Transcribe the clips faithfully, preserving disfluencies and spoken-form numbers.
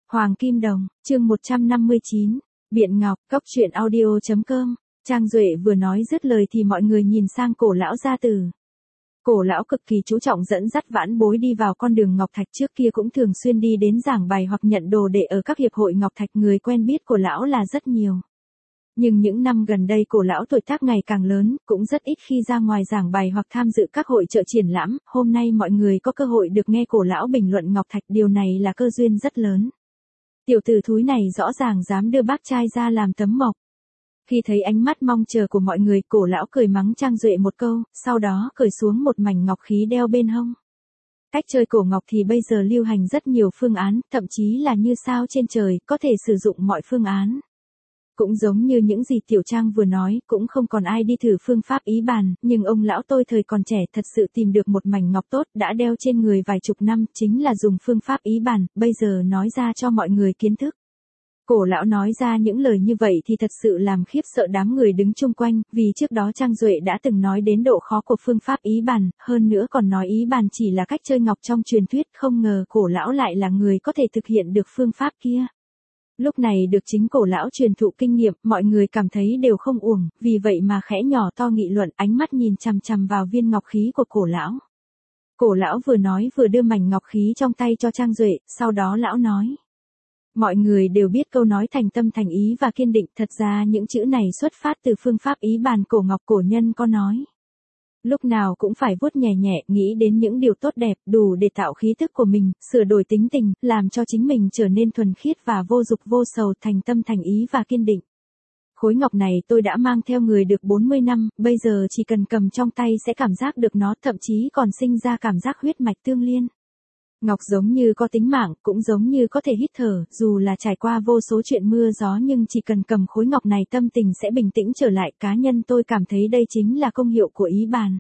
Hoàng Kim Đồng, chương một trăm năm mươi chín, Biện Ngọc, Cốc truyện audio.com, Trang Duệ vừa nói dứt lời thì mọi người nhìn sang cổ lão gia tử. Cổ lão cực kỳ chú trọng dẫn dắt vãn bối đi vào con đường Ngọc Thạch, trước kia cũng thường xuyên đi đến giảng bài hoặc nhận đồ đệ ở các hiệp hội Ngọc Thạch, người quen biết của lão là rất nhiều. Nhưng những năm gần đây cổ lão tuổi tác ngày càng lớn, cũng rất ít khi ra ngoài giảng bài hoặc tham dự các hội chợ triển lãm. Hôm nay mọi người có cơ hội được nghe cổ lão bình luận Ngọc Thạch, điều này là cơ duyên rất lớn. Tiểu tử thúi này rõ ràng dám đưa bác trai ra làm tấm mộc. Khi thấy ánh mắt mong chờ của mọi người, cổ lão cười mắng Trang Duệ một câu, sau đó cởi xuống một mảnh ngọc khí đeo bên hông. Cách chơi cổ ngọc thì bây giờ lưu hành rất nhiều phương án, thậm chí là như sao trên trời, có thể sử dụng mọi phương án. Cũng giống như những gì Tiểu Trang vừa nói, cũng không còn ai đi thử phương pháp ý bàn, nhưng ông lão tôi thời còn trẻ thật sự tìm được một mảnh ngọc tốt, đã đeo trên người vài chục năm, chính là dùng phương pháp ý bàn, bây giờ nói ra cho mọi người kiến thức. Cổ lão nói ra những lời như vậy thì thật sự làm khiếp sợ đám người đứng chung quanh, vì trước đó Trang Duệ đã từng nói đến độ khó của phương pháp ý bàn, hơn nữa còn nói ý bàn chỉ là cách chơi ngọc trong truyền thuyết, không ngờ cổ lão lại là người có thể thực hiện được phương pháp kia. Lúc này được chính cổ lão truyền thụ kinh nghiệm, mọi người cảm thấy đều không uổng, vì vậy mà khẽ nhỏ to nghị luận, ánh mắt nhìn chằm chằm vào viên ngọc khí của cổ lão. Cổ lão vừa nói vừa đưa mảnh ngọc khí trong tay cho Trang Duệ, sau đó lão nói. Mọi người đều biết câu nói thành tâm thành ý và kiên định, thật ra những chữ này xuất phát từ phương pháp ý bàn cổ ngọc, cổ nhân có nói. Lúc nào cũng phải vuốt nhẹ nhẹ, nghĩ đến những điều tốt đẹp, đủ để tạo khí thức của mình, sửa đổi tính tình, làm cho chính mình trở nên thuần khiết và vô dục vô sầu, thành tâm thành ý và kiên định. Khối ngọc này tôi đã mang theo người được bốn mươi năm, bây giờ chỉ cần cầm trong tay sẽ cảm giác được nó, thậm chí còn sinh ra cảm giác huyết mạch tương liên. Ngọc giống như có tính mạng, cũng giống như có thể hít thở, dù là trải qua vô số chuyện mưa gió nhưng chỉ cần cầm khối ngọc này tâm tình sẽ bình tĩnh trở lại, cá nhân tôi cảm thấy đây chính là công hiệu của ý bàn.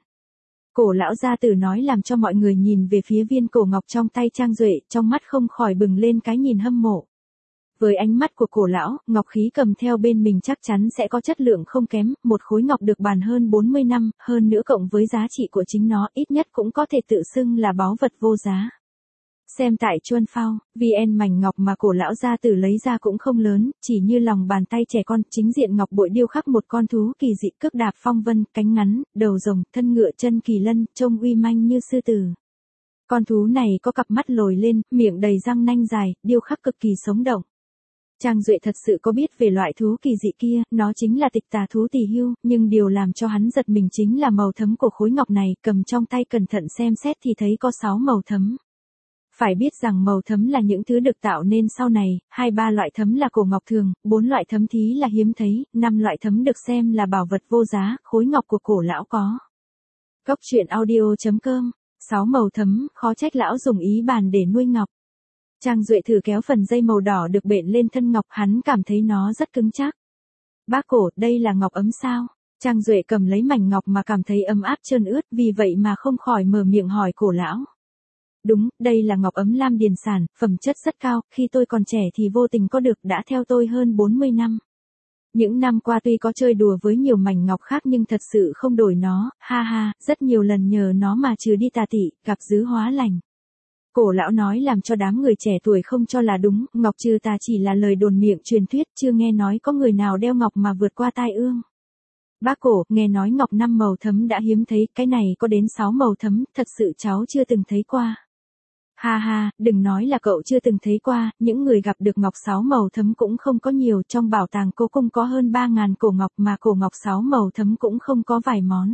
Cổ lão gia tử nói làm cho mọi người nhìn về phía viên cổ ngọc trong tay Trang Duệ, trong mắt không khỏi bừng lên cái nhìn hâm mộ. Với ánh mắt của cổ lão, ngọc khí cầm theo bên mình chắc chắn sẽ có chất lượng không kém, một khối ngọc được bàn hơn bốn mươi năm, hơn nữa cộng với giá trị của chính nó, ít nhất cũng có thể tự xưng là báu vật vô giá. Xem tại Chuân Phao, vê en mảnh ngọc mà cổ lão gia tử lấy ra cũng không lớn, chỉ như lòng bàn tay trẻ con, chính diện ngọc bội điêu khắc một con thú kỳ dị, cước đạp phong vân, cánh ngắn, đầu rồng, thân ngựa, chân kỳ lân, trông uy manh như sư tử. Con thú này có cặp mắt lồi lên, miệng đầy răng nanh dài, điêu khắc cực kỳ sống động. Trang Duệ thật sự có biết về loại thú kỳ dị kia, nó chính là tịch tà thú Tỳ Hưu, nhưng điều làm cho hắn giật mình chính là màu thấm của khối ngọc này, cầm trong tay cẩn thận xem xét thì thấy có sáu màu thấm. Phải biết rằng màu thấm là những thứ được tạo nên sau này, hai ba loại thấm là cổ ngọc thường, bốn loại thấm thí là hiếm thấy, năm loại thấm được xem là bảo vật vô giá, khối ngọc của cổ lão có. Cốc truyện audio.com, sáu màu thấm, khó trách lão dùng ý bàn để nuôi ngọc. Trang Duệ thử kéo phần dây màu đỏ được bện lên thân ngọc, hắn cảm thấy nó rất cứng chắc. Bác cổ, đây là ngọc ấm sao? Trang Duệ cầm lấy mảnh ngọc mà cảm thấy ấm áp trơn ướt, vì vậy mà không khỏi mở miệng hỏi cổ lão. Đúng, đây là ngọc ấm lam điền sản, phẩm chất rất cao, khi tôi còn trẻ thì vô tình có được, đã theo tôi hơn bốn mươi năm. Những năm qua tuy có chơi đùa với nhiều mảnh ngọc khác nhưng thật sự không đổi nó, ha ha, rất nhiều lần nhờ nó mà trừ đi tà tị, gặp dứ hóa lành. Cổ lão nói làm cho đám người trẻ tuổi không cho là đúng, ngọc trừ tà chỉ là lời đồn miệng truyền thuyết, chưa nghe nói có người nào đeo ngọc mà vượt qua tai ương. Bác cổ, nghe nói ngọc năm màu thấm đã hiếm thấy, cái này có đến sáu màu thấm, thật sự cháu chưa từng thấy qua. Ha ha, đừng nói là cậu chưa từng thấy qua, những người gặp được ngọc sáu màu thấm cũng không có nhiều, trong bảo tàng cố cung có hơn ba ngàn cổ ngọc mà cổ ngọc sáu màu thấm cũng không có vài món.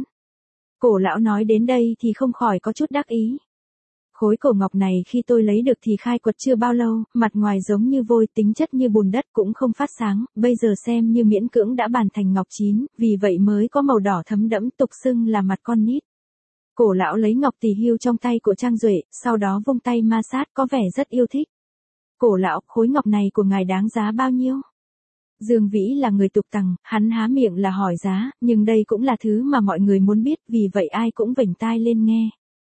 Cổ lão nói đến đây thì không khỏi có chút đắc ý. Khối cổ ngọc này khi tôi lấy được thì khai quật chưa bao lâu, mặt ngoài giống như vôi, tính chất như bùn đất cũng không phát sáng, bây giờ xem như miễn cưỡng đã bàn thành ngọc chín, vì vậy mới có màu đỏ thấm đẫm, tục xưng là mặt con nít. Cổ lão lấy ngọc Tỳ Hưu trong tay của Trang Duệ, sau đó vung tay ma sát, có vẻ rất yêu thích. Cổ lão, khối ngọc này của ngài đáng giá bao nhiêu? Dương Vĩ là người tục tằng, hắn há miệng là hỏi giá, nhưng đây cũng là thứ mà mọi người muốn biết, vì vậy ai cũng vểnh tai lên nghe.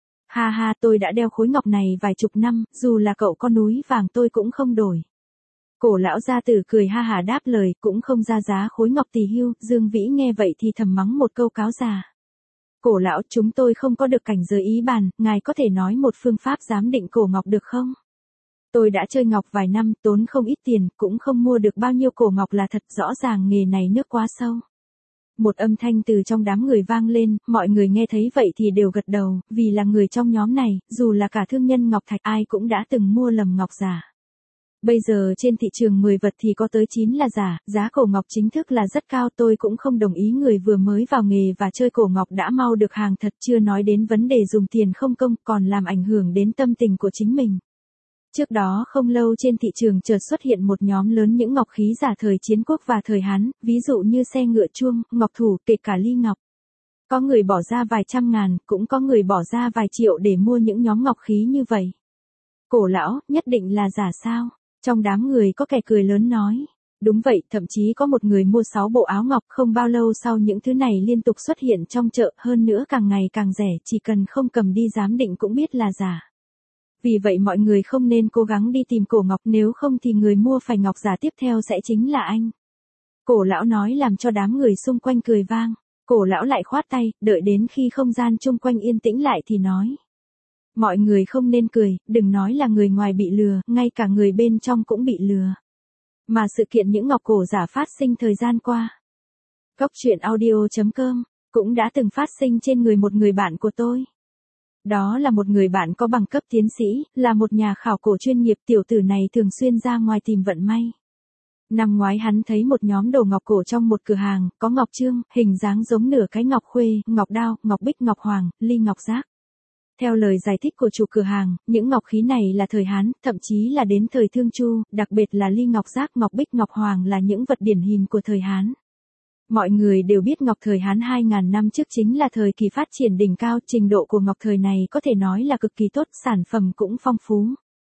Ha ha, tôi đã đeo khối ngọc này vài chục năm, dù là cậu có núi vàng tôi cũng không đổi. Cổ lão gia tử cười ha hà đáp lời, cũng không ra giá khối ngọc Tỳ Hưu. Dương Vĩ nghe vậy thì thầm mắng một câu cáo già. Cổ lão, chúng tôi không có được cảnh giới ý bàn, ngài có thể nói một phương pháp giám định cổ ngọc được không? Tôi đã chơi ngọc vài năm, tốn không ít tiền, cũng không mua được bao nhiêu cổ ngọc là thật, rõ ràng nghề này nước quá sâu. Một âm thanh từ trong đám người vang lên, mọi người nghe thấy vậy thì đều gật đầu, vì là người trong nhóm này, dù là cả thương nhân ngọc thạch ai cũng đã từng mua lầm ngọc giả. Bây giờ trên thị trường mười vật thì có tới chín là giả, giá cổ ngọc chính thức là rất cao, tôi cũng không đồng ý người vừa mới vào nghề và chơi cổ ngọc đã mau được hàng thật, chưa nói đến vấn đề dùng tiền không công, còn làm ảnh hưởng đến tâm tình của chính mình. Trước đó không lâu trên thị trường chợt xuất hiện một nhóm lớn những ngọc khí giả thời chiến quốc và thời Hán, ví dụ như xe ngựa chuông, ngọc thủ, kể cả ly ngọc. Có người bỏ ra vài trăm ngàn, cũng có người bỏ ra vài triệu để mua những nhóm ngọc khí như vậy. Cổ lão, nhất định là giả sao? Trong đám người có kẻ cười lớn nói. Đúng vậy, thậm chí có một người mua sáu bộ áo ngọc, không bao lâu sau những thứ này liên tục xuất hiện trong chợ, hơn nữa càng ngày càng rẻ, chỉ cần không cầm đi giám định cũng biết là giả. Vì vậy mọi người không nên cố gắng đi tìm cổ ngọc, nếu không thì người mua phải ngọc giả tiếp theo sẽ chính là anh. Cổ lão nói làm cho đám người xung quanh cười vang. Cổ lão lại khoát tay, đợi đến khi không gian chung quanh yên tĩnh lại thì nói. Mọi người không nên cười, đừng nói là người ngoài bị lừa, ngay cả người bên trong cũng bị lừa. Mà sự kiện những ngọc cổ giả phát sinh thời gian qua. Góc truyện audio chấm com cũng đã từng phát sinh trên người một người bạn của tôi. Đó là một người bạn có bằng cấp tiến sĩ, là một nhà khảo cổ chuyên nghiệp, tiểu tử này thường xuyên ra ngoài tìm vận may. Năm ngoái hắn thấy một nhóm đồ ngọc cổ trong một cửa hàng, có ngọc trương, hình dáng giống nửa cái ngọc khuê, ngọc đao, ngọc bích, ngọc hoàng, ly ngọc giác. Theo lời giải thích của chủ cửa hàng, những ngọc khí này là thời Hán, thậm chí là đến thời Thương Chu, đặc biệt là ly ngọc giác, ngọc bích, ngọc hoàng là những vật điển hình của thời Hán. Mọi người đều biết ngọc thời Hán hai nghìn năm trước chính là thời kỳ phát triển đỉnh cao, trình độ của ngọc thời này có thể nói là cực kỳ tốt, sản phẩm cũng phong phú.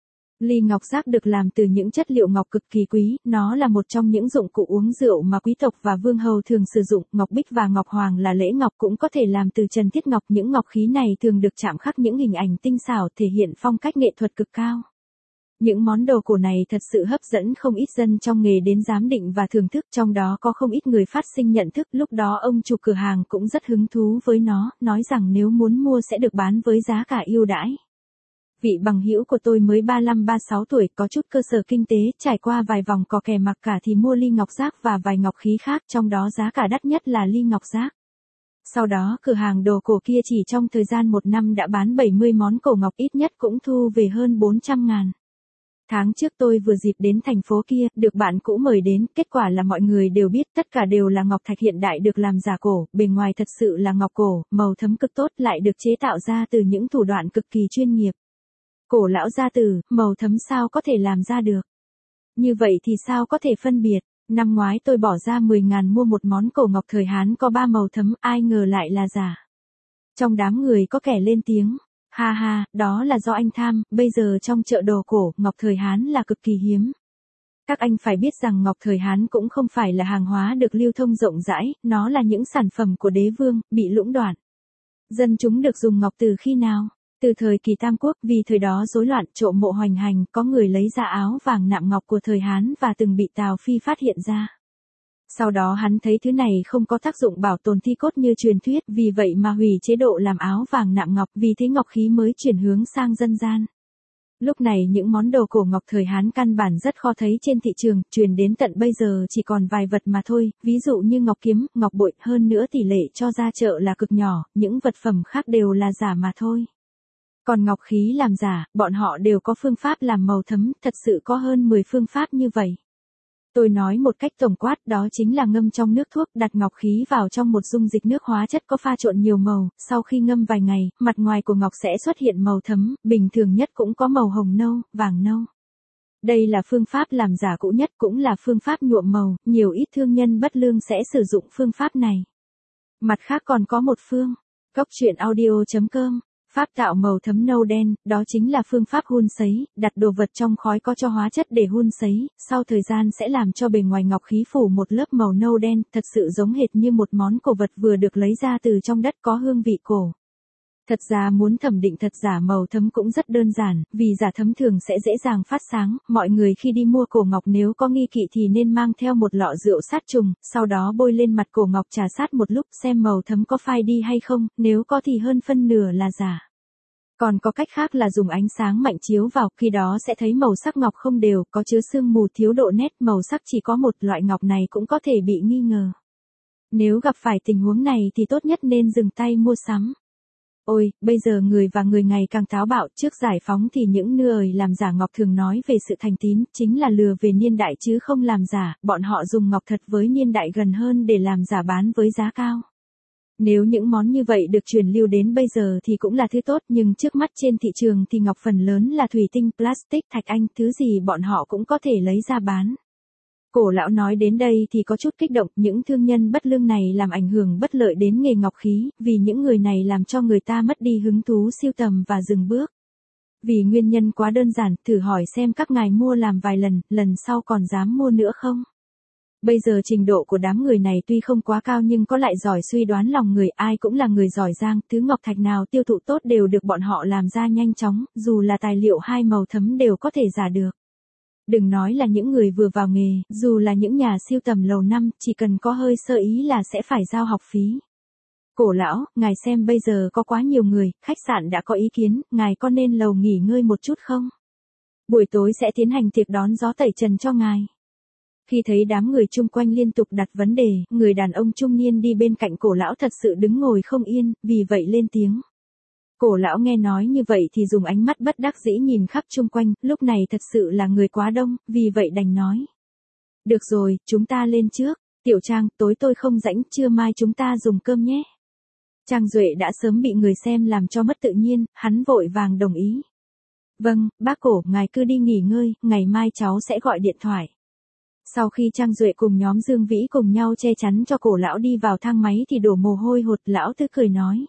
Ly ngọc giác được làm từ những chất liệu ngọc cực kỳ quý, nó là một trong những dụng cụ uống rượu mà quý tộc và vương hầu thường sử dụng, ngọc bích và ngọc hoàng là lễ ngọc cũng có thể làm từ trần thiết ngọc, những ngọc khí này thường được chạm khắc những hình ảnh tinh xảo thể hiện phong cách nghệ thuật cực cao. Những món đồ cổ này thật sự hấp dẫn không ít dân trong nghề đến giám định và thưởng thức, trong đó có không ít người phát sinh nhận thức, lúc đó ông chủ cửa hàng cũng rất hứng thú với nó, nói rằng nếu muốn mua sẽ được bán với giá cả ưu đãi. Vị bằng hữu của tôi mới ba mươi lăm ba mươi sáu tuổi, có chút cơ sở kinh tế, trải qua vài vòng cò kè mặc cả thì mua ly ngọc giác và vài ngọc khí khác, trong đó giá cả đắt nhất là ly ngọc giác. Sau đó cửa hàng đồ cổ kia chỉ trong thời gian một năm đã bán bảy mươi món cổ ngọc, ít nhất cũng thu về hơn bốn trăm ngàn. Tháng trước tôi vừa dịp đến thành phố kia, được bạn cũ mời đến, kết quả là mọi người đều biết tất cả đều là ngọc thạch hiện đại được làm giả cổ, bề ngoài thật sự là ngọc cổ, màu thấm cực tốt, lại được chế tạo ra từ những thủ đoạn cực kỳ chuyên nghiệp. Cổ lão gia tử, màu thấm sao có thể làm ra được? Như vậy thì sao có thể phân biệt? Năm ngoái tôi bỏ ra mười ngàn mua một món cổ ngọc thời Hán có ba màu thấm, ai ngờ lại là giả. Trong đám người có kẻ lên tiếng. Ha ha, đó là do anh tham, bây giờ trong chợ đồ cổ, ngọc thời Hán là cực kỳ hiếm. Các anh phải biết rằng ngọc thời Hán cũng không phải là hàng hóa được lưu thông rộng rãi, nó là những sản phẩm của đế vương, bị lũng đoạn. Dân chúng được dùng ngọc từ khi nào? Từ thời kỳ Tam Quốc, vì thời đó rối loạn, trộm mộ hoành hành, có người lấy ra áo vàng nạm ngọc của thời Hán và từng bị Tào Phi phát hiện ra. Sau đó hắn thấy thứ này không có tác dụng bảo tồn thi cốt như truyền thuyết, vì vậy mà hủy chế độ làm áo vàng nạm ngọc, vì thế ngọc khí mới chuyển hướng sang dân gian. Lúc này những món đồ cổ ngọc thời Hán căn bản rất khó thấy trên thị trường, truyền đến tận bây giờ chỉ còn vài vật mà thôi, ví dụ như ngọc kiếm, ngọc bội, hơn nữa tỷ lệ cho ra chợ là cực nhỏ, những vật phẩm khác đều là giả mà thôi. Còn ngọc khí làm giả, bọn họ đều có phương pháp làm màu thấm, thật sự có hơn mười phương pháp như vậy. Tôi nói một cách tổng quát, đó chính là ngâm trong nước thuốc, đặt ngọc khí vào trong một dung dịch nước hóa chất có pha trộn nhiều màu, sau khi ngâm vài ngày, mặt ngoài của ngọc sẽ xuất hiện màu thấm, bình thường nhất cũng có màu hồng nâu, vàng nâu. Đây là phương pháp làm giả cũ nhất, cũng là phương pháp nhuộm màu, nhiều ít thương nhân bất lương sẽ sử dụng phương pháp này. Mặt khác còn có một phương, góc truyện audio chấm com. Pháp tạo màu thấm nâu đen, đó chính là phương pháp hun sấy, đặt đồ vật trong khói có cho hóa chất để hun sấy, sau thời gian sẽ làm cho bề ngoài ngọc khí phủ một lớp màu nâu đen, thật sự giống hệt như một món cổ vật vừa được lấy ra từ trong đất, có hương vị cổ. Thật ra muốn thẩm định thật giả màu thấm cũng rất đơn giản, vì giả thấm thường sẽ dễ dàng phát sáng, mọi người khi đi mua cổ ngọc nếu có nghi kỵ thì nên mang theo một lọ rượu sát trùng, sau đó bôi lên mặt cổ ngọc trà sát một lúc xem màu thấm có phai đi hay không, nếu có thì hơn phân nửa là giả. Còn có cách khác là dùng ánh sáng mạnh chiếu vào, khi đó sẽ thấy màu sắc ngọc không đều, có chứa sương mù thiếu độ nét, màu sắc chỉ có một loại ngọc này cũng có thể bị nghi ngờ. Nếu gặp phải tình huống này thì tốt nhất nên dừng tay mua sắm. Ôi, bây giờ người và người ngày càng táo bạo, trước giải phóng thì những nơi làm giả ngọc thường nói về sự thành tín, chính là lừa về niên đại chứ không làm giả, bọn họ dùng ngọc thật với niên đại gần hơn để làm giả bán với giá cao. Nếu những món như vậy được truyền lưu đến bây giờ thì cũng là thứ tốt, nhưng trước mắt trên thị trường thì ngọc phần lớn là thủy tinh, plastic, thạch anh, thứ gì bọn họ cũng có thể lấy ra bán. Cổ lão nói đến đây thì có chút kích động, những thương nhân bất lương này làm ảnh hưởng bất lợi đến nghề ngọc khí, vì những người này làm cho người ta mất đi hứng thú sưu tầm và dừng bước. Vì nguyên nhân quá đơn giản, thử hỏi xem các ngài mua làm vài lần, lần sau còn dám mua nữa không? Bây giờ trình độ của đám người này tuy không quá cao nhưng có lại giỏi suy đoán lòng người, ai cũng là người giỏi giang, thứ ngọc thạch nào tiêu thụ tốt đều được bọn họ làm ra nhanh chóng, dù là tài liệu hai màu thấm đều có thể giả được. Đừng nói là những người vừa vào nghề, dù là những nhà sưu tầm lâu năm, chỉ cần có hơi sơ ý là sẽ phải giao học phí. Cổ lão, ngài xem bây giờ có quá nhiều người, khách sạn đã có ý kiến, ngài có nên lầu nghỉ ngơi một chút không? Buổi tối sẽ tiến hành tiệc đón gió tẩy trần cho ngài. Khi thấy đám người chung quanh liên tục đặt vấn đề, người đàn ông trung niên đi bên cạnh cổ lão thật sự đứng ngồi không yên, vì vậy lên tiếng. Cổ lão nghe nói như vậy thì dùng ánh mắt bất đắc dĩ nhìn khắp chung quanh, lúc này thật sự là người quá đông, vì vậy đành nói. Được rồi, chúng ta lên trước, Tiểu Trang, tối tôi không rảnh, trưa mai chúng ta dùng cơm nhé. Trang Duệ đã sớm bị người xem làm cho mất tự nhiên, hắn vội vàng đồng ý. Vâng, bác Cổ, ngài cứ đi nghỉ ngơi, ngày mai cháu sẽ gọi điện thoại. Sau khi Trang Duệ cùng nhóm Dương Vĩ cùng nhau che chắn cho cổ lão đi vào thang máy thì đổ mồ hôi hột, lão Tư cười nói.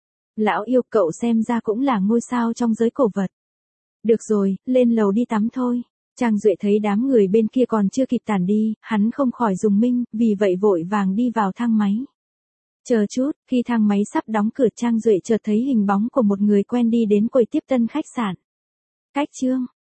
Lão yêu, cậu xem ra cũng là ngôi sao trong giới cổ vật. Được rồi, lên lầu đi tắm thôi. Trang Duệ thấy đám người bên kia còn chưa kịp tản đi, hắn không khỏi dùng minh, vì vậy vội vàng đi vào thang máy. Chờ chút, khi thang máy sắp đóng cửa Trang Duệ chợt thấy hình bóng của một người quen đi đến quầy tiếp tân khách sạn. Cách Trương,